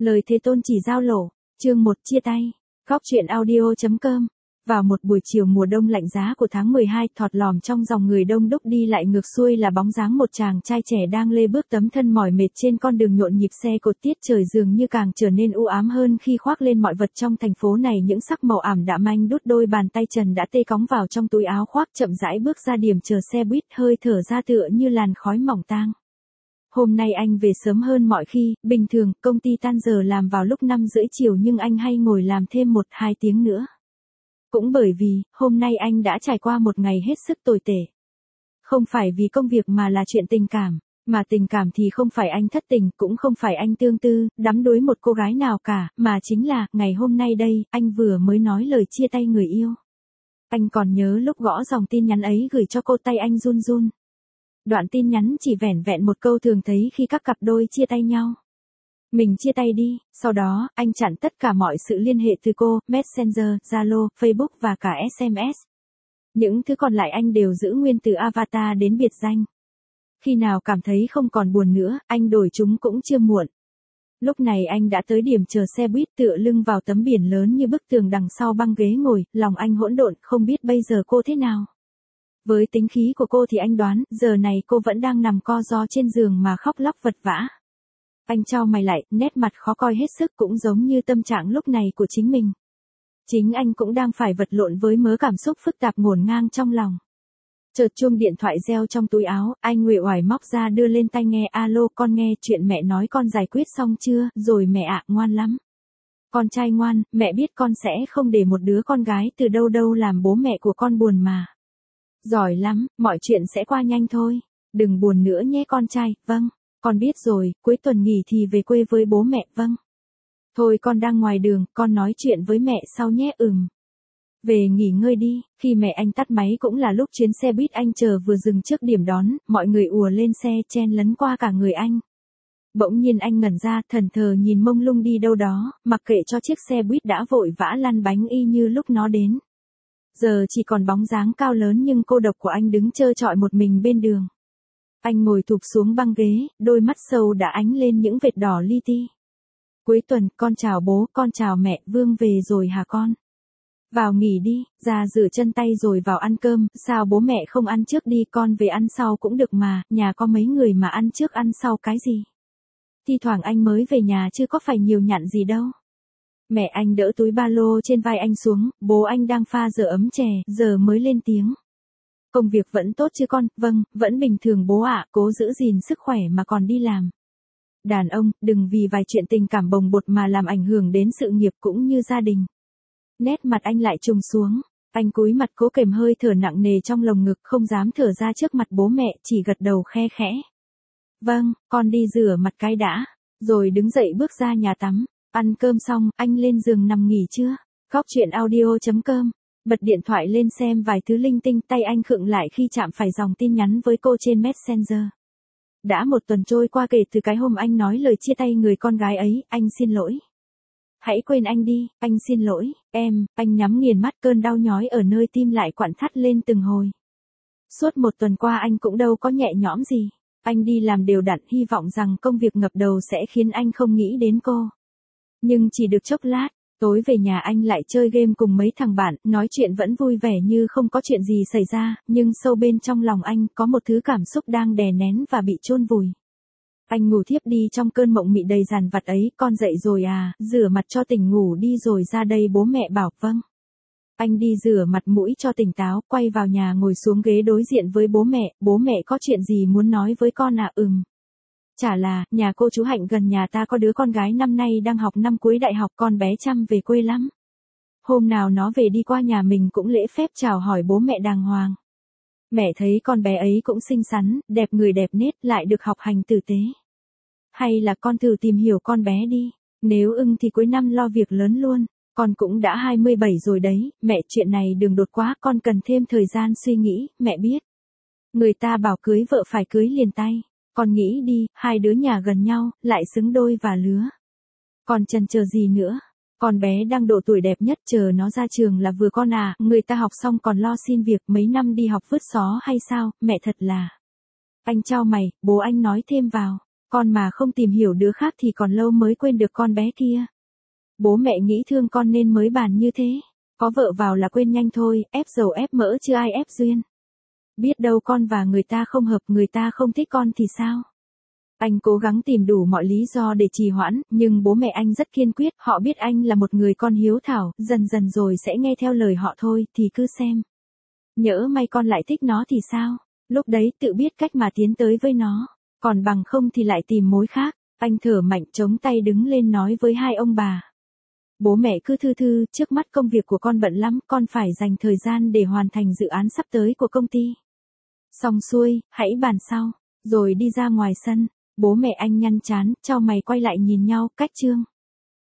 Lời Thế Tôn chỉ giao lộ, chương 1 chia tay. Góc truyện audio.com. Vào một buổi chiều mùa đông lạnh giá của tháng 12, thọt lòm trong dòng người đông đúc đi lại ngược xuôi là bóng dáng một chàng trai trẻ đang lê bước tấm thân mỏi mệt trên con đường nhộn nhịp xe cộ. Tiết trời dường như càng trở nên u ám hơn khi khoác lên mọi vật trong thành phố này những sắc màu ảm đạm. Anh đút đôi bàn tay trần đã tê cóng vào trong túi áo khoác, chậm rãi bước ra điểm chờ xe buýt, hơi thở ra tựa như làn khói mỏng tang. Hôm nay anh về sớm hơn mọi khi, bình thường công ty tan giờ làm vào lúc 5:30 chiều nhưng anh hay ngồi làm thêm 1-2 tiếng nữa. Cũng bởi vì, hôm nay anh đã trải qua một ngày hết sức tồi tệ. Không phải vì công việc mà là chuyện tình cảm, mà tình cảm thì không phải anh thất tình, cũng không phải anh tương tư, đắm đuối một cô gái nào cả, mà chính là, ngày hôm nay đây, anh vừa mới nói lời chia tay người yêu. Anh còn nhớ lúc gõ dòng tin nhắn ấy gửi cho cô, tay anh run run. Đoạn tin nhắn chỉ vẻn vẹn một câu thường thấy khi các cặp đôi chia tay nhau. Mình chia tay đi. Sau đó, anh chặn tất cả mọi sự liên hệ từ cô, Messenger, Zalo, Facebook và cả SMS. Những thứ còn lại anh đều giữ nguyên từ avatar đến biệt danh. Khi nào cảm thấy không còn buồn nữa, anh đổi chúng cũng chưa muộn. Lúc này anh đã tới điểm chờ xe buýt, tựa lưng vào tấm biển lớn như bức tường, đằng sau băng ghế ngồi, lòng anh hỗn độn, không biết bây giờ cô thế nào. Với tính khí của cô thì anh đoán, giờ này cô vẫn đang nằm co ro trên giường mà khóc lóc vật vã. Anh chau mày lại, nét mặt khó coi hết sức, cũng giống như tâm trạng lúc này của chính mình. Chính anh cũng đang phải vật lộn với mớ cảm xúc phức tạp ngổn ngang trong lòng. Chợt chuông điện thoại reo trong túi áo, anh uể oải móc ra đưa lên tai nghe. Alo, con nghe, chuyện mẹ nói con giải quyết xong chưa? Rồi mẹ ạ, ngoan lắm. Con trai ngoan, mẹ biết con sẽ không để một đứa con gái từ đâu đâu làm bố mẹ của con buồn mà. Giỏi lắm, mọi chuyện sẽ qua nhanh thôi. Đừng buồn nữa nhé con trai. Vâng, con biết rồi, cuối tuần nghỉ thì về quê với bố mẹ. Vâng. Thôi con đang ngoài đường, con nói chuyện với mẹ sau nhé. Về nghỉ ngơi đi. Khi mẹ anh tắt máy cũng là lúc chuyến xe buýt anh chờ vừa dừng trước điểm đón, mọi người ùa lên xe chen lấn qua cả người anh. Bỗng nhiên anh ngẩn ra, thẫn thờ nhìn mông lung đi đâu đó, mặc kệ cho chiếc xe buýt đã vội vã lăn bánh y như lúc nó đến. Giờ chỉ còn bóng dáng cao lớn nhưng cô độc của anh đứng trơ trọi một mình bên đường. Anh ngồi thụp xuống băng ghế, đôi mắt sâu đã ánh lên những vệt đỏ li ti. Cuối tuần, con chào bố, con chào mẹ. Vương về rồi hả con? Vào nghỉ đi, ra rửa chân tay rồi vào ăn cơm. Sao bố mẹ không ăn trước đi, con về ăn sau cũng được mà, nhà có mấy người mà ăn trước ăn sau cái gì. Thi thoảng anh mới về nhà chứ có phải nhiều nhặn gì đâu. Mẹ anh đỡ túi ba lô trên vai anh xuống, bố anh đang pha giờ ấm chè, giờ mới lên tiếng. Công việc vẫn tốt chứ con? Vâng, vẫn bình thường bố ạ, cố giữ gìn sức khỏe mà còn đi làm. Đàn ông, đừng vì vài chuyện tình cảm bồng bột mà làm ảnh hưởng đến sự nghiệp cũng như gia đình. Nét mặt anh lại trùng xuống, anh cúi mặt cố kềm hơi thở nặng nề trong lồng ngực, không dám thở ra trước mặt bố mẹ, chỉ gật đầu khe khẽ. Vâng, con đi rửa mặt cái đã, rồi đứng dậy bước ra nhà tắm. Ăn cơm xong, anh lên giường nằm nghỉ chưa? Góc truyện audio.com. Bật điện thoại lên xem vài thứ linh tinh, tay anh khựng lại khi chạm phải dòng tin nhắn với cô trên Messenger. Đã một tuần trôi qua kể từ cái hôm anh nói lời chia tay người con gái ấy. Anh xin lỗi. Hãy quên anh đi, anh xin lỗi, em. Anh nhắm nghiền mắt, cơn đau nhói ở nơi tim lại quặn thắt lên từng hồi. Suốt một tuần qua anh cũng đâu có nhẹ nhõm gì. Anh đi làm đều đặn, hy vọng rằng công việc ngập đầu sẽ khiến anh không nghĩ đến cô. Nhưng chỉ được chốc lát, tối về nhà anh lại chơi game cùng mấy thằng bạn, nói chuyện vẫn vui vẻ như không có chuyện gì xảy ra, nhưng sâu bên trong lòng anh có một thứ cảm xúc đang đè nén và bị chôn vùi. Anh ngủ thiếp đi trong cơn mộng mị đầy dằn vặt ấy. Con dậy rồi à? Rửa mặt cho tỉnh ngủ đi rồi ra đây, bố mẹ bảo. Vâng. Anh đi rửa mặt mũi cho tỉnh táo, quay vào nhà ngồi xuống ghế đối diện với bố mẹ. Bố mẹ có chuyện gì muốn nói với con à? Chả là, nhà cô chú Hạnh gần nhà ta có đứa con gái năm nay đang học năm cuối đại học, con bé chăm về quê lắm. Hôm nào nó về đi qua nhà mình cũng lễ phép chào hỏi bố mẹ đàng hoàng. Mẹ thấy con bé ấy cũng xinh xắn, đẹp người đẹp nết, lại được học hành tử tế. Hay là con thử tìm hiểu con bé đi, nếu thì cuối năm lo việc lớn luôn. Con cũng đã 27 rồi đấy, mẹ, chuyện này đừng đột quá, con cần thêm thời gian suy nghĩ, mẹ biết. Người ta bảo cưới vợ phải cưới liền tay. Con nghĩ đi, hai đứa nhà gần nhau, lại xứng đôi và lứa. Còn chần chờ gì nữa? Con bé đang độ tuổi đẹp nhất, chờ nó ra trường là vừa con à, người ta học xong còn lo xin việc, mấy năm đi học vứt xó hay sao, mẹ thật là. Anh chau mày, bố anh nói thêm vào. Con mà không tìm hiểu đứa khác thì còn lâu mới quên được con bé kia. Bố mẹ nghĩ thương con nên mới bàn như thế. Có vợ vào là quên nhanh thôi, ép dầu ép mỡ chứ ai ép duyên. Biết đâu con và người ta không hợp, người ta không thích con thì sao? Anh cố gắng tìm đủ mọi lý do để trì hoãn, nhưng bố mẹ anh rất kiên quyết, họ biết anh là một người con hiếu thảo, dần dần rồi sẽ nghe theo lời họ thôi, thì cứ xem. Nhỡ may con lại thích nó thì sao? Lúc đấy tự biết cách mà tiến tới với nó, còn bằng không thì lại tìm mối khác. Anh thở mạnh chống tay đứng lên nói với hai ông bà. Bố mẹ cứ thư thư, trước mắt công việc của con bận lắm, con phải dành thời gian để hoàn thành dự án sắp tới của công ty. Xong xuôi, hãy bàn sau, rồi đi ra ngoài sân. Bố mẹ anh nhăn trán, chau mày quay lại nhìn nhau, cách Trương.